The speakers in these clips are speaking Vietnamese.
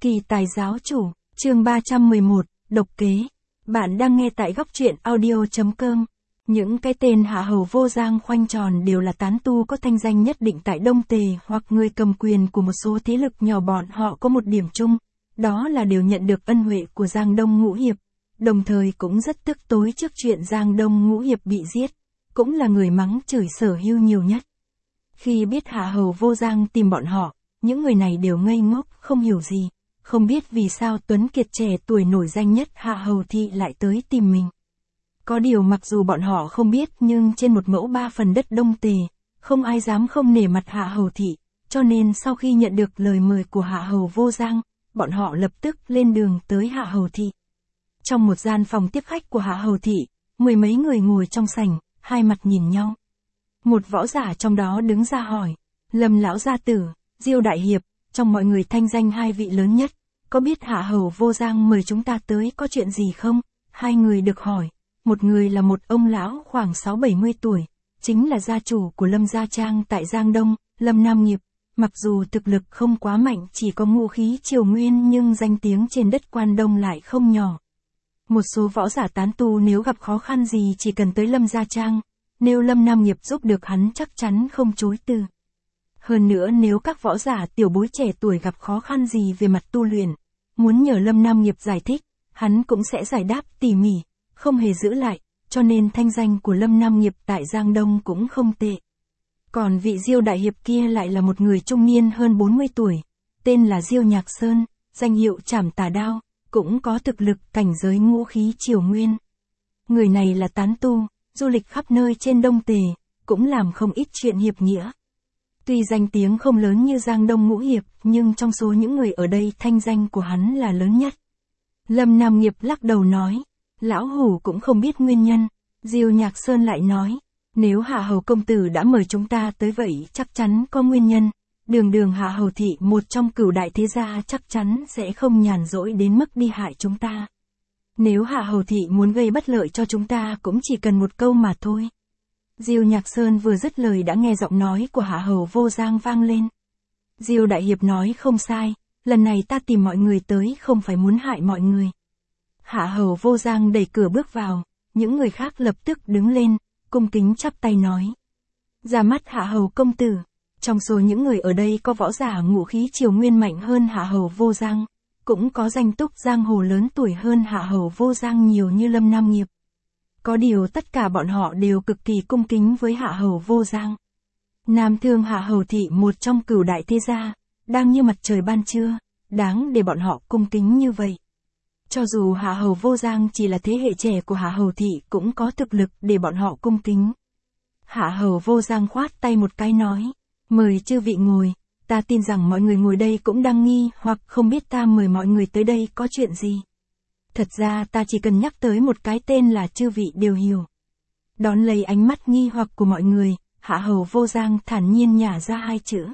Kỳ tài giáo chủ, chương 311, độc kế. Bạn đang nghe tại góc truyện audio.com. Những cái tên hạ hầu vô giang khoanh tròn đều là tán tu có thanh danh nhất định tại Đông Tề hoặc người cầm quyền của một số thế lực nhỏ. Bọn họ có một điểm chung, đó là đều nhận được ân huệ của Giang Đông Ngũ Hiệp, đồng thời cũng rất tức tối trước chuyện Giang Đông Ngũ Hiệp bị giết, cũng là người mắng chửi Sở Hưu nhiều nhất. Khi biết hạ hầu vô giang tìm bọn họ, những người này đều ngây ngốc, không hiểu gì, không biết vì sao Tuấn Kiệt trẻ tuổi nổi danh nhất Hạ Hầu Thị lại tới tìm mình. Có điều mặc dù bọn họ không biết nhưng trên một mẫu 3 phần đất Đông Tề, không ai dám không nể mặt Hạ Hầu Thị, cho nên sau khi nhận được lời mời của Hạ Hầu vô giang, bọn họ lập tức lên đường tới Hạ Hầu Thị. Trong một gian phòng tiếp khách của Hạ Hầu Thị, 10 mấy người ngồi trong sảnh, hai mặt nhìn nhau. Một võ giả trong đó đứng ra hỏi, Lâm lão gia tử, Diêu đại hiệp, trong mọi người thanh danh hai vị lớn nhất, có biết Hạ Hầu vô giang mời chúng ta tới có chuyện gì không? Hai người được hỏi, một người là một ông lão khoảng 60-70 tuổi, chính là gia chủ của Lâm Gia Trang tại Giang Đông, Lâm Nam Nghiệp. Mặc dù thực lực không quá mạnh, chỉ có ngũ khí triều nguyên, nhưng danh tiếng trên đất Quan Đông lại không nhỏ. Một số võ giả tán tu nếu gặp khó khăn gì chỉ cần tới Lâm Gia Trang, nếu Lâm Nam Nghiệp giúp được hắn chắc chắn không chối từ. Hơn nữa nếu các võ giả tiểu bối trẻ tuổi gặp khó khăn gì về mặt tu luyện, muốn nhờ Lâm Nam Nghiệp giải thích, hắn cũng sẽ giải đáp tỉ mỉ, không hề giữ lại, cho nên thanh danh của Lâm Nam Nghiệp tại Giang Đông cũng không tệ. Còn vị Diêu đại hiệp kia lại là một người trung niên hơn 40 tuổi, tên là Diêu Nhạc Sơn, danh hiệu Trảm Tà Đao, cũng có thực lực cảnh giới ngũ khí triều nguyên. Người này là tán tu, du lịch khắp nơi trên Đông Tề, cũng làm không ít chuyện hiệp nghĩa. Tuy danh tiếng không lớn như Giang Đông Ngũ Hiệp, nhưng trong số những người ở đây thanh danh của hắn là lớn nhất. Lâm Nam Nghiệp lắc đầu nói, lão hủ cũng không biết nguyên nhân. Diêu Nhạc Sơn lại nói, nếu Hạ Hầu công tử đã mời chúng ta tới vậy chắc chắn có nguyên nhân. Đường Hạ Hầu Thị một trong cửu đại thế gia chắc chắn sẽ không nhàn rỗi đến mức đi hại chúng ta. Nếu Hạ Hầu Thị muốn gây bất lợi cho chúng ta cũng chỉ cần một câu mà thôi. Diêu Nhạc Sơn vừa dứt lời đã nghe giọng nói của Hạ Hầu vô giang vang lên. Diêu đại hiệp nói không sai, lần này ta tìm mọi người tới không phải muốn hại mọi người. Hạ Hầu vô giang đẩy cửa bước vào, những người khác lập tức đứng lên, cung kính chắp tay nói. Ra mắt Hạ Hầu công tử, trong số những người ở đây có võ giả ngũ khí triều nguyên mạnh hơn Hạ Hầu vô giang, cũng có danh túc giang hồ lớn tuổi hơn Hạ Hầu vô giang nhiều như Lâm Nam Nghiệp. Có điều tất cả bọn họ đều cực kỳ cung kính với Hạ Hầu vô giang. Nam Thương Hạ Hầu Thị một trong cửu đại thế gia, đang như mặt trời ban trưa, đáng để bọn họ cung kính như vậy. Cho dù Hạ Hầu vô giang chỉ là thế hệ trẻ của Hạ Hầu Thị cũng có thực lực để bọn họ cung kính. Hạ Hầu vô giang khoát tay một cái nói, mời chư vị ngồi, ta tin rằng mọi người ngồi đây cũng đang nghi hoặc không biết ta mời mọi người tới đây có chuyện gì. Thật ra ta chỉ cần nhắc tới một cái tên là chư vị đều hiểu. Đón lấy ánh mắt nghi hoặc của mọi người, Hạ Hầu vô giang thản nhiên nhả ra hai chữ.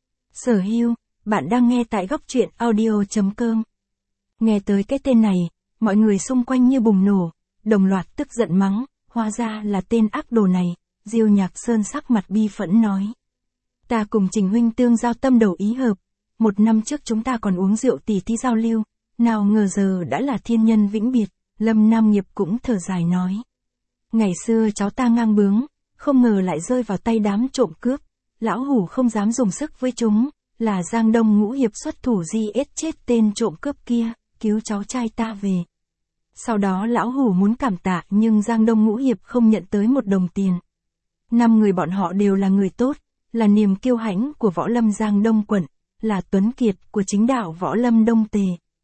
Sở Hưu, bạn đang nghe tại góc truyện audio.com. Nghe tới cái tên này, mọi người xung quanh như bùng nổ, đồng loạt tức giận mắng, hóa ra là tên ác đồ này. Diêu Nhạc Sơn sắc mặt bi phẫn nói. Ta cùng Trình huynh tương giao tâm đầu ý hợp, 1 năm trước chúng ta còn uống rượu tỉ thí giao lưu, nào ngờ giờ đã là thiên nhân vĩnh biệt. Lâm Nam Nghiệp cũng thở dài nói. Ngày xưa cháu ta ngang bướng, không ngờ lại rơi vào tay đám trộm cướp, lão hủ không dám dùng sức với chúng, là Giang Đông Ngũ Hiệp xuất thủ giết chết tên trộm cướp kia, cứu cháu trai ta về. Sau đó lão hủ muốn cảm tạ nhưng Giang Đông Ngũ Hiệp không nhận tới 1 đồng tiền. 5 người bọn họ đều là người tốt, là niềm kiêu hãnh của võ lâm Giang Đông quận, là Tuấn Kiệt của chính đạo võ lâm Đông Tề.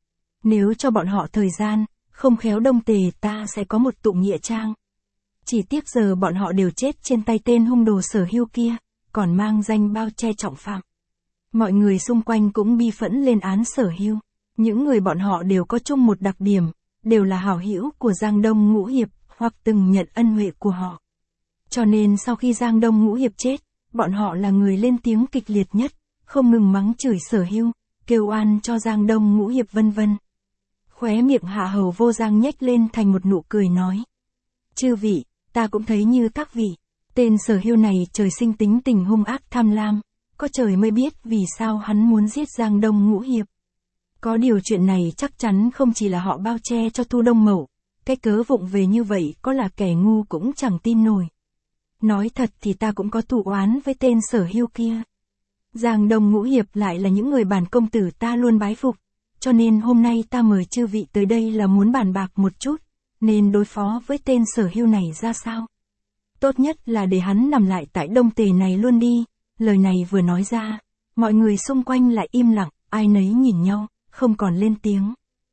Nếu cho bọn họ thời gian, không khéo Đông Tề ta sẽ có một tụ nghĩa trang. Chỉ tiếc giờ bọn họ đều chết trên tay tên hung đồ Sở Hưu kia, còn mang danh bao che trọng phạm. Mọi người xung quanh cũng bi phẫn lên án Sở Hưu. Những người bọn họ đều có chung một đặc điểm, đều là hảo hữu của Giang Đông Ngũ Hiệp, hoặc từng nhận ân huệ của họ. Cho nên sau khi Giang Đông Ngũ Hiệp chết, bọn họ là người lên tiếng kịch liệt nhất, không ngừng mắng chửi Sở Hưu, kêu oan cho Giang Đông Ngũ Hiệp vân vân. Khóe miệng Hạ Hầu vô giang nhếch lên thành một nụ cười nói. Chư vị, ta cũng thấy như các vị, tên Sở Hưu này trời sinh tính tình hung ác tham lam, có trời mới biết vì sao hắn muốn giết Giang Đông Ngũ Hiệp. Có điều chuyện này chắc chắn không chỉ là họ bao che cho Thu Đông Mậu, cái cớ vụng về như vậy có là kẻ ngu cũng chẳng tin nổi. Nói thật thì ta cũng có thù oán với tên Sở Hưu kia. Giang Đông Ngũ Hiệp lại là những người bản công tử ta luôn bái phục, cho nên hôm nay ta mời chư vị tới đây là muốn bàn bạc một chút, nên đối phó với tên Sở Hưu này ra sao. Tốt nhất là để hắn nằm lại tại Đông Tề này luôn đi. Lời này vừa nói ra, mọi người xung quanh lại im lặng, ai nấy nhìn nhau, không còn lên tiếng.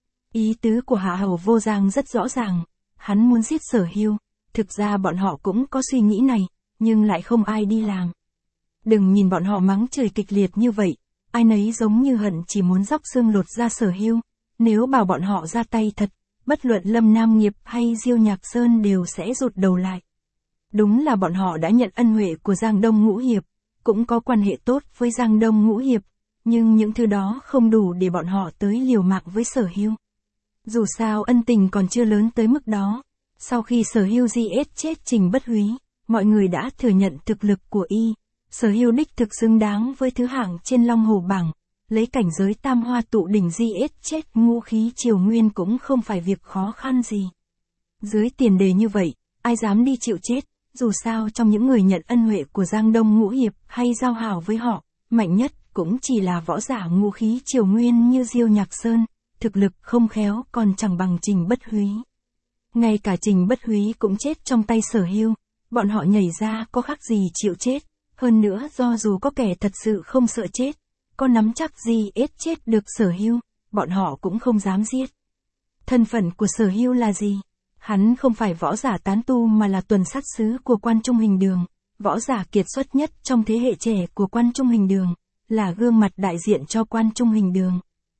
Ý tứ của Hạ Hầu Vô Giang rất rõ ràng, hắn muốn giết Sở Hưu. Thực ra bọn họ cũng có suy nghĩ này, nhưng lại không ai đi làm. Đừng nhìn bọn họ mắng chửi kịch liệt như vậy, ai nấy giống như hận chỉ muốn róc xương lột ra Sở Hưu. Nếu bảo bọn họ ra tay thật, bất luận Lâm Nam Nghiệp hay Diêu Nhạc Sơn đều sẽ rụt đầu lại. Đúng là bọn họ đã nhận ân huệ của Giang Đông Ngũ Hiệp, cũng có quan hệ tốt với Giang Đông Ngũ Hiệp, nhưng những thứ đó không đủ để bọn họ tới liều mạng với Sở Hưu. Dù sao ân tình còn chưa lớn tới mức đó. Sau khi Sở Hưu giết chết Trình Bất Húy, mọi người đã thừa nhận thực lực của y. Sở Hưu đích thực xứng đáng với thứ hạng trên Long Hồ bảng, lấy cảnh giới Tam Hoa Tụ Đỉnh giết chết ngũ khí Triều Nguyên cũng không phải việc khó khăn gì. Dưới tiền đề như vậy, ai dám đi chịu chết, dù sao trong những người nhận ân huệ của Giang Đông Ngũ Hiệp hay giao hảo với họ, mạnh nhất cũng chỉ là võ giả ngũ khí Triều Nguyên như Diêu Nhạc Sơn, thực lực không khéo còn chẳng bằng Trình Bất Húy. Ngay cả Trình Bất Húy cũng chết trong tay Sở Hưu, bọn họ nhảy ra có khác gì chịu chết, hơn nữa do dù có kẻ thật sự không sợ chết, có nắm chắc gì chết được Sở Hưu, bọn họ cũng không dám giết. Thân phận của Sở Hưu là gì? Hắn không phải võ giả tán tu mà là tuần sát sứ của Quan Trung Hình Đường, võ giả kiệt xuất nhất trong thế hệ trẻ của Quan Trung Hình Đường, là gương mặt đại diện cho Quan Trung Hình Đường.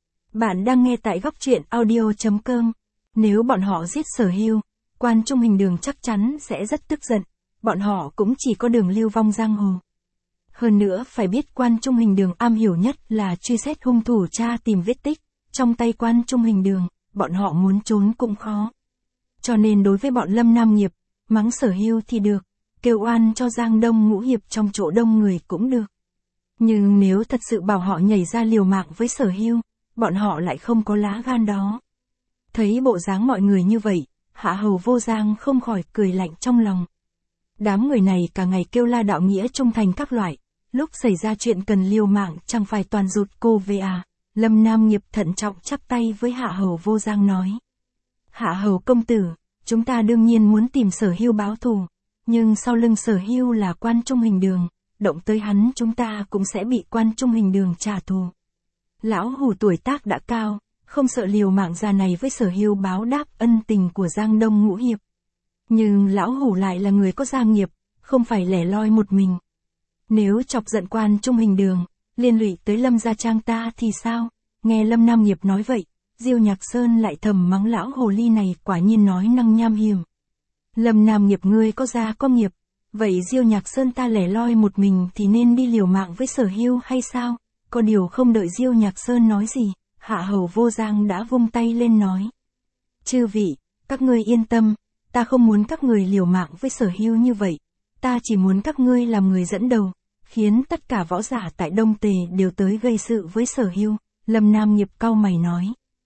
Bạn đang nghe tại góc truyện audio.com. Nếu bọn họ giết Sở Hưu, Quan Trung Hình Đường chắc chắn sẽ rất tức giận, bọn họ cũng chỉ có đường lưu vong giang hồ. Hơn nữa phải biết Quan Trung Hình Đường am hiểu nhất là truy xét hung thủ tra tìm vết tích, trong tay Quan Trung Hình Đường, bọn họ muốn trốn cũng khó. Cho nên đối với bọn Lâm Nam Nghiệp, mắng Sở Hưu thì được, kêu oan cho Giang Đông Ngũ Hiệp trong chỗ đông người cũng được. Nhưng nếu thật sự bảo họ nhảy ra liều mạng với Sở Hưu, bọn họ lại không có lá gan đó. Thấy bộ dáng mọi người như vậy, Hạ Hầu Vô Giang không khỏi cười lạnh trong lòng. Đám người này cả ngày kêu la đạo nghĩa trung thành các loại, lúc xảy ra chuyện cần liều mạng chẳng phải toàn rụt cô về à. Lâm Nam Nghiệp thận trọng chắp tay với Hạ Hầu Vô Giang nói. Hạ Hầu công tử, chúng ta đương nhiên muốn tìm Sở Hưu báo thù, nhưng sau lưng Sở Hưu là Quan Trung Hình Đường, động tới hắn chúng ta cũng sẽ bị Quan Trung Hình Đường trả thù. Lão Hủ tuổi tác đã cao, không sợ liều mạng già này với Sở Hưu báo đáp ân tình của Giang Đông Ngũ Hiệp. Nhưng Lão Hủ lại là người có gia nghiệp, không phải lẻ loi một mình. Nếu chọc giận Quan Trung Hình Đường, liên lụy tới Lâm gia trang ta thì sao? Nghe Lâm Nam Nghiệp nói vậy, Diêu Nhạc Sơn lại thầm mắng lão hồ ly này quả nhiên nói năng nham hiểm. Lâm Nam Nghiệp ngươi có gia có nghiệp, vậy Diêu Nhạc Sơn ta lẻ loi một mình thì nên đi liều mạng với Sở Hưu hay sao? Có điều không đợi Diêu Nhạc Sơn nói gì, Hạ Hầu Vô Giang đã vung tay lên nói. Chư vị, các ngươi yên tâm, ta không muốn các người liều mạng với Sở Hưu như vậy, ta chỉ muốn các ngươi làm người dẫn đầu, khiến tất cả võ giả tại Đông Tề đều tới gây sự với Sở Hưu. Lâm Nam Nghiệp cau mày nói.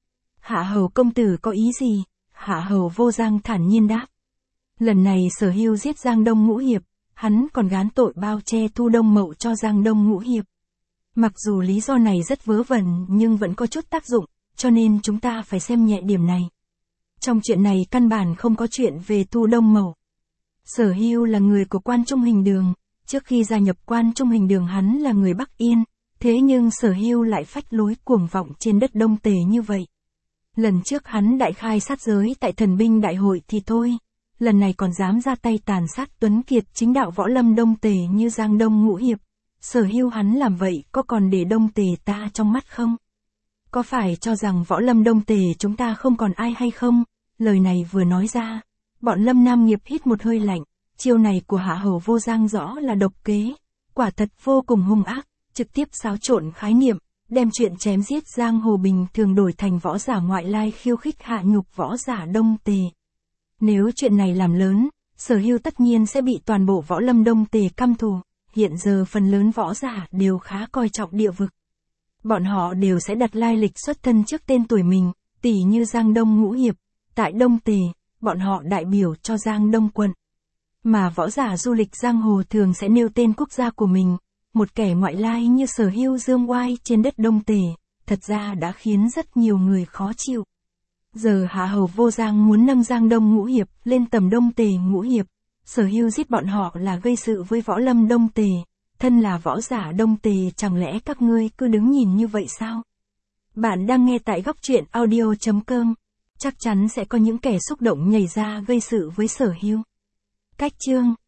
Hạ Hầu công tử có ý gì? Hạ Hầu Vô Giang thản nhiên đáp. Lần này Sở Hưu giết Giang Đông Ngũ Hiệp, hắn còn gán tội bao che Thu Đông Mậu cho Giang Đông Ngũ Hiệp. Mặc dù lý do này rất vớ vẩn nhưng vẫn có chút tác dụng, cho nên chúng ta phải xem nhẹ điểm này. Trong chuyện này căn bản không có chuyện về Thu Đông Mậu. Sở Hưu là người của Quan Trung Hình Đường, trước khi gia nhập Quan Trung Hình Đường hắn là người Bắc Yên, thế nhưng Sở Hưu lại phách lối cuồng vọng trên đất Đông Tề như vậy. Lần trước hắn đại khai sát giới tại thần binh đại hội thì thôi, lần này còn dám ra tay tàn sát tuấn kiệt chính đạo võ lâm Đông Tề như Giang Đông Ngũ Hiệp. Sở Hưu hắn làm vậy có còn để Đông Tề ta trong mắt không? Có phải cho rằng võ lâm Đông Tề chúng ta không còn ai hay không? Lời này vừa nói ra, bọn Lâm Nam Nghiệp hít một hơi lạnh, chiêu này của Hạ Hầu Vô Giang rõ là độc kế, quả thật vô cùng hung ác, trực tiếp xáo trộn khái niệm, đem chuyện chém giết giang hồ bình thường đổi thành võ giả ngoại lai khiêu khích hạ nhục võ giả Đông Tề. Nếu chuyện này làm lớn, Sở Hưu tất nhiên sẽ bị toàn bộ võ lâm Đông Tề căm thù, hiện giờ phần lớn võ giả đều khá coi trọng địa vực. Bọn họ đều sẽ đặt lai lịch xuất thân trước tên tuổi mình, tỉ như Giang Đông Ngũ Hiệp, tại Đông Tề, bọn họ đại biểu cho Giang Đông quận. Mà võ giả du lịch giang hồ thường sẽ nêu tên quốc gia của mình, một kẻ ngoại lai như Sở Hưu dương oai trên đất Đông Tề, thật ra đã khiến rất nhiều người khó chịu. Giờ Hạ Hầu Vô Giang muốn nâng Giang Đông Ngũ Hiệp lên tầm Đông Tề Ngũ Hiệp, Sở Hưu giết bọn họ là gây sự với võ lâm Đông Tề, thân là võ giả Đông Tề chẳng lẽ các ngươi cứ đứng nhìn như vậy sao? Bạn đang nghe tại góc truyện audio.com, chắc chắn sẽ có những kẻ xúc động nhảy ra gây sự với Sở Hưu. Cách chương